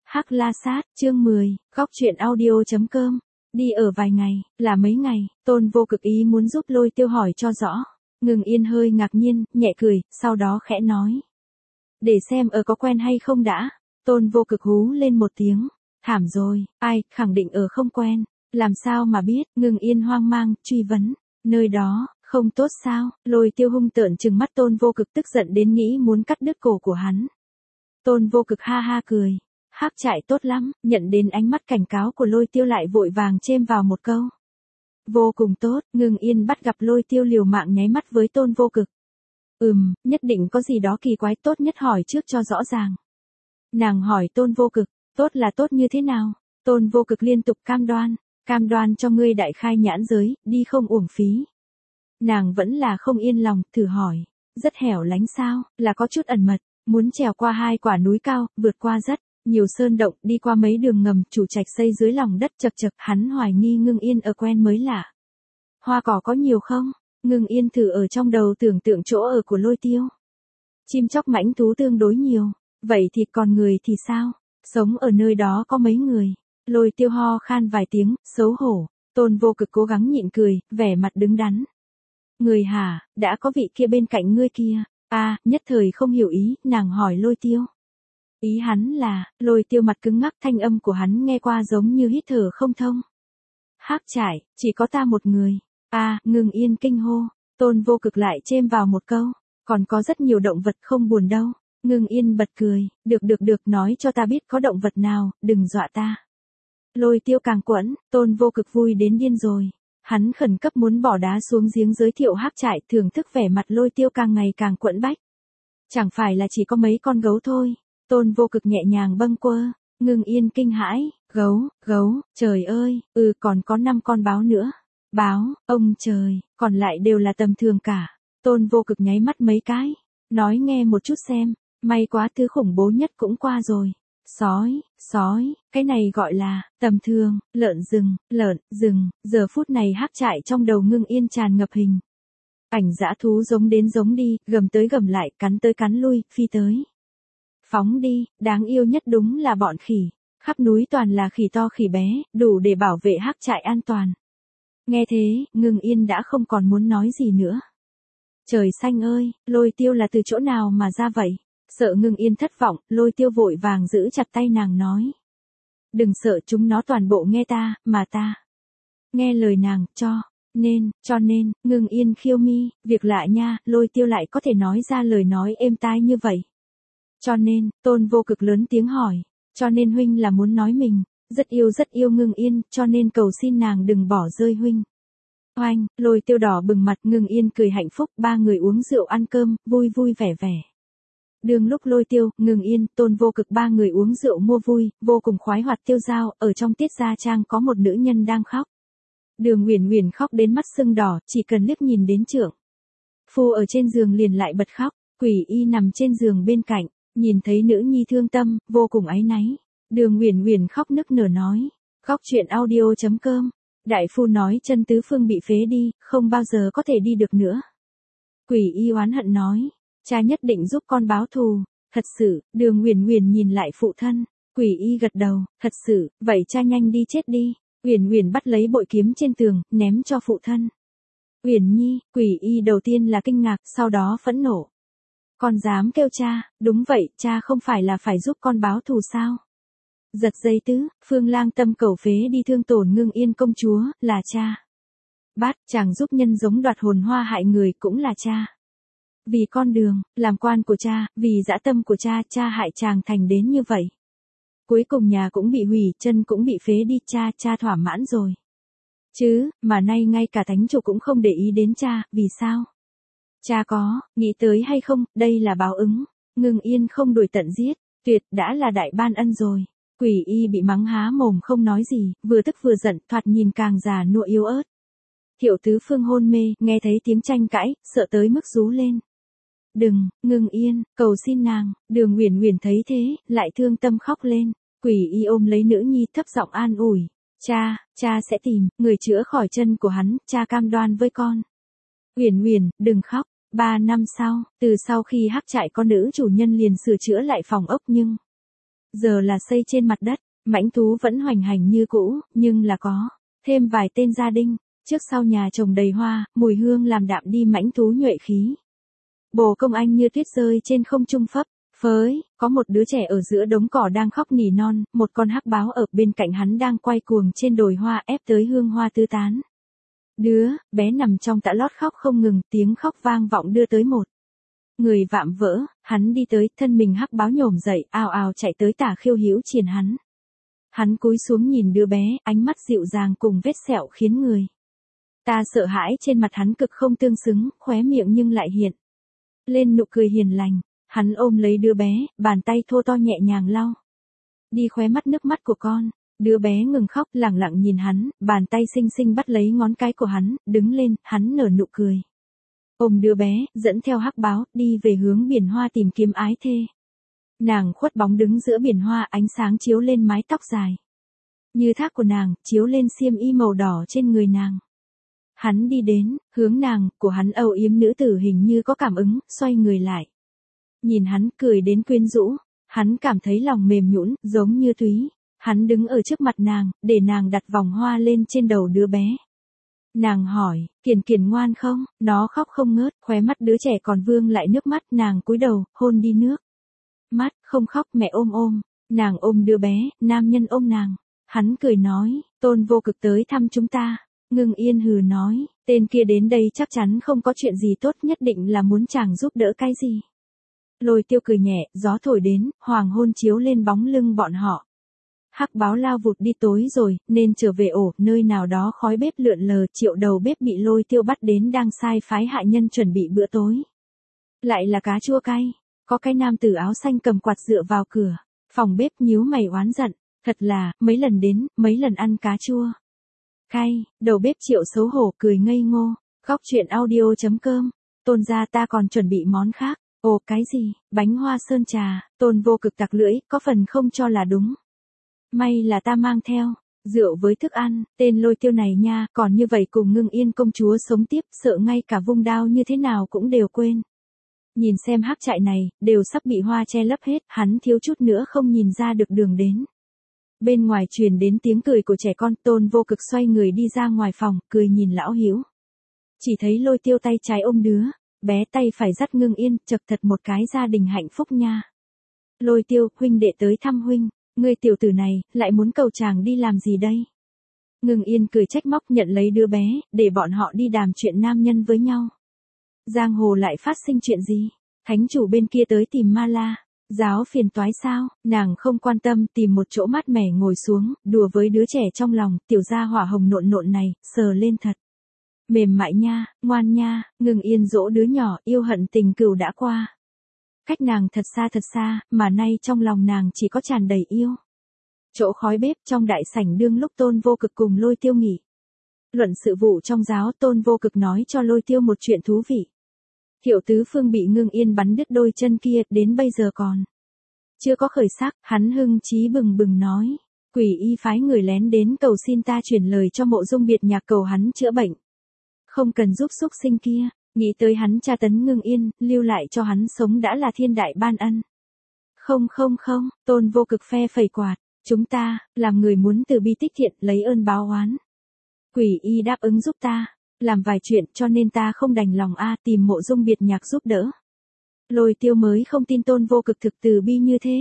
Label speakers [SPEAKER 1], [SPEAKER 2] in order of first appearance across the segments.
[SPEAKER 1] Hắc La Sát, chương 10, góc truyện audio.com. Đi ở vài ngày, là mấy ngày, Tôn Vô Cực ý muốn giúp Lôi Tiêu hỏi cho rõ. Ngưng Yên hơi ngạc nhiên, nhẹ cười, sau đó khẽ nói. Để xem có quen hay không đã. Tôn Vô Cực hú lên một tiếng. Thảm rồi, ai, khẳng định không quen. Làm sao mà biết, Ngưng Yên hoang mang, truy vấn. Nơi đó, không tốt sao? Lôi Tiêu hung tợn trừng mắt Tôn Vô Cực tức giận đến nghĩ muốn cắt đứt cổ của hắn. Tôn Vô Cực ha ha cười. Hắc trại tốt lắm, nhận đến ánh mắt cảnh cáo của Lôi Tiêu lại vội vàng chêm vào một câu. Vô cùng tốt, Ngưng Yên bắt gặp Lôi Tiêu liều mạng nháy mắt với Tôn Vô Cực. Nhất định có gì đó kỳ quái, tốt nhất hỏi trước cho rõ ràng. Nàng hỏi Tôn Vô Cực, tốt là tốt như thế nào? Tôn Vô Cực liên tục cam đoan cho ngươi đại khai nhãn giới, đi không uổng phí. Nàng vẫn là không yên lòng, thử hỏi, rất hẻo lánh sao, là có chút ẩn mật, muốn trèo qua 2 quả núi cao, vượt qua rất nhiều sơn động, đi qua mấy đường ngầm, chủ trạch xây dưới lòng đất chật chật, hắn hoài nghi Ngưng Yên quen mới lạ. Hoa cỏ có nhiều không? Ngưng Yên thử ở trong đầu tưởng tượng chỗ ở của Lôi Tiêu. Chim chóc mãnh thú tương đối nhiều, vậy thì còn người thì sao? Sống ở nơi đó có mấy người? Lôi Tiêu ho khan vài tiếng, xấu hổ. Tôn Vô Cực cố gắng nhịn cười, vẻ mặt đứng đắn. Người hả, đã có vị kia bên cạnh ngươi kia. Nhất thời không hiểu ý, nàng hỏi Lôi Tiêu. Ý hắn là, Lôi Tiêu mặt cứng ngắc, thanh âm của hắn nghe qua giống như hít thở không thông. Hắc trại, chỉ có ta một người. Ngưng Yên kinh hô. Tôn Vô Cực lại chêm vào một câu. Còn có rất nhiều động vật không buồn đâu. Ngưng Yên bật cười. Được, nói cho ta biết có động vật nào, đừng dọa ta. Lôi Tiêu càng quẫn, Tôn Vô Cực vui đến điên rồi. Hắn khẩn cấp muốn bỏ đá xuống giếng giới thiệu Hắc trại, thưởng thức vẻ mặt Lôi Tiêu càng ngày càng quẫn bách. Chẳng phải là chỉ có mấy con gấu thôi. Tôn Vô Cực nhẹ nhàng bâng quơ. Ngưng Yên kinh hãi. Gấu, trời ơi, còn có 5 con báo nữa. Báo, ông trời, còn lại đều là tầm thường cả. Tôn Vô Cực nháy mắt mấy cái. Nói nghe một chút xem, may quá thứ khủng bố nhất cũng qua rồi. Sói, cái này gọi là, tầm thường, lợn rừng, giờ phút này Hắc trại trong đầu Ngưng Yên tràn ngập hình. Ảnh dã thú giống đến giống đi, gầm tới gầm lại, cắn tới cắn lui, phi tới. Phóng đi, đáng yêu nhất đúng là bọn khỉ. Khắp núi toàn là khỉ to khỉ bé, đủ để bảo vệ Hắc trại an toàn. Nghe thế, Ngưng Yên đã không còn muốn nói gì nữa. Trời xanh ơi, Lôi Tiêu là từ chỗ nào mà ra vậy? Sợ Ngưng Yên thất vọng, Lôi Tiêu vội vàng giữ chặt tay nàng nói. Đừng sợ, chúng nó toàn bộ nghe ta, mà ta nghe lời nàng, cho nên, Ngưng Yên khiêu mi, việc lạ nha, Lôi Tiêu lại có thể nói ra lời nói êm tai như vậy. Cho nên, Tôn Vô Cực lớn tiếng hỏi, cho nên huynh là muốn nói mình rất yêu Ngưng Yên, cho nên cầu xin nàng đừng bỏ rơi huynh. Oanh, Lôi Tiêu đỏ bừng mặt, Ngưng Yên cười hạnh phúc, 3 người uống rượu ăn cơm, vui vui vẻ vẻ. Đường lúc Lôi Tiêu, Ngưng Yên, Tôn Vô Cực 3 người uống rượu mua vui, vô cùng khoái hoạt tiêu dao, ở trong tiết gia trang có một nữ nhân đang khóc. Đường Uyển Uyển khóc đến mắt sưng đỏ, chỉ cần liếc nhìn đến Trượng Phu ở trên giường liền lại bật khóc. Quỷ Y nằm trên giường bên cạnh, nhìn thấy nữ nhi thương tâm, vô cùng áy náy. Đường Uyển Uyển khóc nức nở nói, góc truyện audio.com. Đại phu nói chân tứ phương bị phế đi, không bao giờ có thể đi được nữa. Quỷ Y oán hận nói, cha nhất định giúp con báo thù. Thật sự, Đường Uyển Uyển nhìn lại phụ thân. Quỷ Y gật đầu, thật sự, vậy cha nhanh đi chết đi. Uyển Uyển bắt lấy bội kiếm trên tường, ném cho phụ thân. Uyển Nhi, Quỷ Y đầu tiên là kinh ngạc, sau đó phẫn nộ. Con dám kêu cha? Đúng vậy, cha không phải là phải giúp con báo thù sao? Giật dây tứ, Phương Lang tâm cầu phế đi thương tổn Ngưng Yên công chúa, là cha. Bát, chàng giúp nhân giống đoạt hồn hoa hại người cũng là cha. Vì con đường, làm quan của cha, vì dã tâm của cha, cha hại chàng thành đến như vậy. Cuối cùng nhà cũng bị hủy, chân cũng bị phế đi, cha thỏa mãn rồi. Chứ, mà nay ngay cả thánh chủ cũng không để ý đến cha, vì sao? Cha có, nghĩ tới hay không, đây là báo ứng. Ngưng Yên không đuổi tận giết, tuyệt đã là đại ban ân rồi. Quỷ Y bị mắng há mồm không nói gì, vừa tức vừa giận, thoạt nhìn càng già nua yếu ớt. Thiệu Tứ Phương hôn mê, nghe thấy tiếng tranh cãi, sợ tới mức rú lên. Đừng, Ngưng Yên, cầu xin nàng. Đường Uyển Uyển thấy thế, lại thương tâm khóc lên. Quỷ Y ôm lấy nữ nhi thấp giọng an ủi. Cha sẽ tìm người chữa khỏi chân của hắn, cha cam đoan với con. Uyển Uyển, đừng khóc. 3 năm sau, từ sau khi Hắc trại có nữ chủ nhân liền sửa chữa lại phòng ốc nhưng Giờ là xây trên mặt đất, mãnh thú vẫn hoành hành như cũ, nhưng là có thêm vài tên gia đình, trước sau nhà trồng đầy hoa, mùi hương làm đạm đi mãnh thú nhuệ khí. Bồ công anh như tuyết rơi trên không trung phấp phới, có một đứa trẻ ở giữa đống cỏ đang khóc nỉ non, một con hắc báo ở bên cạnh hắn đang quay cuồng trên đồi hoa ép tới hương hoa tứ tán. Đứa bé nằm trong tã lót khóc không ngừng, tiếng khóc vang vọng đưa tới một người vạm vỡ, hắn đi tới, thân mình hắc báo nhổm dậy, ào ào chạy tới Tả Khiêu Hữu triển hắn. Hắn cúi xuống nhìn đứa bé, ánh mắt dịu dàng cùng vết sẹo khiến người ta sợ hãi, trên mặt hắn cực không tương xứng, khóe miệng nhưng lại hiện lên nụ cười hiền lành. Hắn ôm lấy đứa bé, bàn tay thô to nhẹ nhàng lau đi khóe mắt nước mắt của con. Đứa bé ngừng khóc, lẳng lặng nhìn hắn, bàn tay xinh xinh bắt lấy ngón cái của hắn, đứng lên, hắn nở nụ cười. Ôm đứa bé, dẫn theo hắc báo, đi về hướng biển hoa tìm kiếm ái thê. Nàng khuất bóng đứng giữa biển hoa, ánh sáng chiếu lên mái tóc dài như thác của nàng, chiếu lên xiêm y màu đỏ trên người nàng. Hắn đi đến, hướng nàng, của hắn âu yếm nữ tử hình như có cảm ứng, xoay người lại. Nhìn hắn cười đến quyến rũ, hắn cảm thấy lòng mềm nhũn, giống như thúy. Hắn đứng ở trước mặt nàng, để nàng đặt vòng hoa lên trên đầu đứa bé. Nàng hỏi, Kiền Kiền ngoan không? Nó khóc không ngớt, khóe mắt đứa trẻ còn vương lại nước mắt, nàng cúi đầu, hôn đi nước mắt, không khóc, mẹ ôm ôm. Nàng ôm đứa bé, nam nhân ôm nàng. Hắn cười nói, Tôn Vô Cực tới thăm chúng ta. Ngưng Yên hừ nói, tên kia đến đây chắc chắn không có chuyện gì tốt, nhất định là muốn chàng giúp đỡ cái gì. Lôi Tiêu cười nhẹ, gió thổi đến, hoàng hôn chiếu lên bóng lưng bọn họ. Hắc báo lao vụt đi, tối rồi, nên trở về ổ, nơi nào đó khói bếp lượn lờ, Triệu đầu bếp bị Lôi Tiêu bắt đến đang sai phái hạ nhân chuẩn bị bữa tối. Lại là cá chua cay, có cái nam tử áo xanh cầm quạt dựa vào cửa, phòng bếp nhíu mày oán giận, thật là, mấy lần đến, mấy lần ăn cá chua cay, đầu bếp Triệu xấu hổ cười ngây ngô. Góc truyện audio.com, Tôn gia ta còn chuẩn bị món khác. Ồ cái gì, bánh hoa sơn trà. Tôn Vô Cực tặc lưỡi, có phần không cho là đúng. May là ta mang theo rượu với thức ăn, tên Lôi Tiêu này nha, còn như vậy cùng Ngưng Yên công chúa sống tiếp, sợ ngay cả vung đao như thế nào cũng đều quên. Nhìn xem hắc trại này, đều sắp bị hoa che lấp hết, hắn thiếu chút nữa không nhìn ra được đường đến. Bên ngoài truyền đến tiếng cười của trẻ con, Tôn Vô Cực xoay người đi ra ngoài phòng, cười nhìn lão Hữu. Chỉ thấy Lôi Tiêu tay trái ôm đứa bé, tay phải dắt Ngưng Yên, chật thật một cái gia đình hạnh phúc nha. Lôi Tiêu, huynh đệ tới thăm huynh. Ngươi tiểu tử này, lại muốn cầu chàng đi làm gì đây? Ngưng Yên cười trách móc, nhận lấy đứa bé, để bọn họ đi đàm chuyện nam nhân với nhau. Giang hồ lại phát sinh chuyện gì? Thánh chủ bên kia tới tìm Ma La. Giáo phiền toái sao? Nàng không quan tâm, tìm một chỗ mát mẻ ngồi xuống, đùa với đứa trẻ trong lòng, tiểu gia hỏa hồng nộn nộn này, sờ lên thật mềm mại nha, ngoan nha. Ngưng Yên dỗ đứa nhỏ, yêu hận tình cừu đã qua. Cách nàng thật xa, mà nay trong lòng nàng chỉ có tràn đầy yêu. Chỗ khói bếp trong đại sảnh đương lúc Tôn Vô Cực cùng Lôi Tiêu nghỉ luận sự vụ trong giáo, Tôn Vô Cực nói cho Lôi Tiêu một chuyện thú vị. Thiệu Tứ Phương bị Ngưng Yên bắn đứt đôi chân kia, đến bây giờ còn chưa có khởi sắc. Hắn hưng chí bừng bừng nói, Quỷ Y phái người lén đến cầu xin ta chuyển lời cho Mộ Dung Biệt Nhạc cầu hắn chữa bệnh, không cần giúp xúc sinh kia. Nghĩ tới hắn tra tấn Ngưng Yên, lưu lại cho hắn sống đã là thiên đại ban ân. Không, Tôn Vô Cực phe phẩy quạt, chúng ta, làm người muốn từ bi tích thiện, lấy ơn báo oán. Quỷ Y đáp ứng giúp ta, làm vài chuyện, cho nên ta không đành lòng tìm Mộ Dung Biệt Nhạc giúp đỡ. Lôi Tiêu mới không tin Tôn Vô Cực thực từ bi như thế.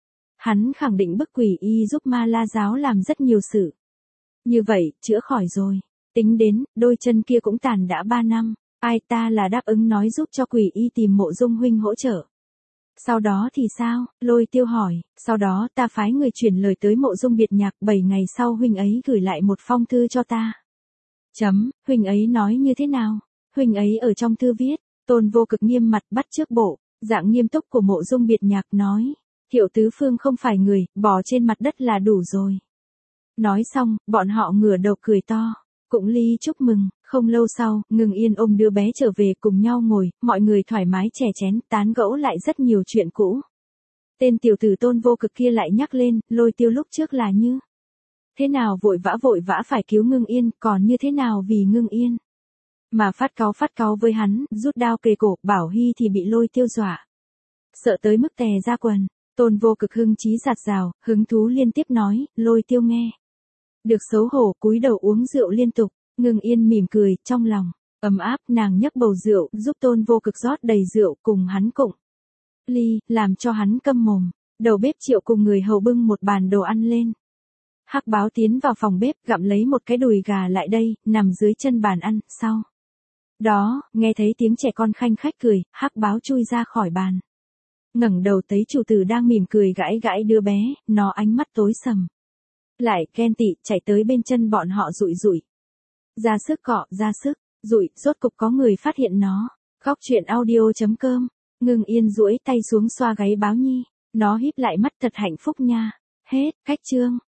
[SPEAKER 1] Hắn khẳng định bức Quỷ Y giúp Ma La giáo làm rất nhiều sự. Như vậy, chữa khỏi rồi. Tính đến, đôi chân kia cũng tàn đã 3 năm. Ai ta là đáp ứng nói giúp cho Quỷ Y tìm Mộ Dung huynh hỗ trợ. Sau đó thì sao? Lôi Tiêu hỏi, sau đó ta phái người chuyển lời tới Mộ Dung Biệt Nhạc, 7 ngày sau huynh ấy gửi lại một phong thư cho ta. Huynh ấy nói như thế nào? Huynh ấy ở trong thư viết, Tôn Vô Cực nghiêm mặt bắt chước bộ dạng nghiêm túc của Mộ Dung Biệt Nhạc nói, Thiệu Tứ Phương không phải người, bò trên mặt đất là đủ rồi. Nói xong, bọn họ ngửa đầu cười to. Cũng ly chúc mừng. Không lâu sau, Ngưng Yên ôm đứa bé trở về, cùng nhau ngồi, mọi người thoải mái chè chén, tán gẫu lại rất nhiều chuyện cũ. Tên tiểu tử Tôn Vô Cực kia lại nhắc lên, Lôi Tiêu lúc trước là như thế nào vội vã phải cứu Ngưng Yên, còn như thế nào vì Ngưng Yên mà phát cáu với hắn, rút đao kề cổ. Bảo Hy thì bị Lôi Tiêu dọa, sợ tới mức tè ra quần. Tôn Vô Cực hưng chí giạt rào, hứng thú liên tiếp nói, Lôi Tiêu nghe. Được xấu hổ cúi đầu uống rượu liên tục, Ngưng Yên mỉm cười, trong lòng ấm áp, nàng nhấc bầu rượu, giúp Tôn Vô Cực rót đầy rượu cùng hắn cụng ly, làm cho hắn câm mồm. Đầu bếp Triệu cùng người hầu bưng một bàn đồ ăn lên. Hắc Báo tiến vào phòng bếp, gặm lấy một cái đùi gà lại đây, nằm dưới chân bàn ăn, sau đó, nghe thấy tiếng trẻ con khanh khách cười, Hắc Báo chui ra khỏi bàn. Ngẩng đầu thấy chủ tử đang mỉm cười gãi gãi đứa bé, nó ánh mắt tối sầm. Lại ghen tị, chạy tới bên chân bọn họ rụi rụi. Ra sức cọ, ra sức, rụi, rốt cục có người phát hiện nó. Khóc chuyện audio.com, Ngưng Yên duỗi tay xuống xoa gáy Báo Nhi. Nó híp lại mắt thật hạnh phúc nha. Hết, cách chương.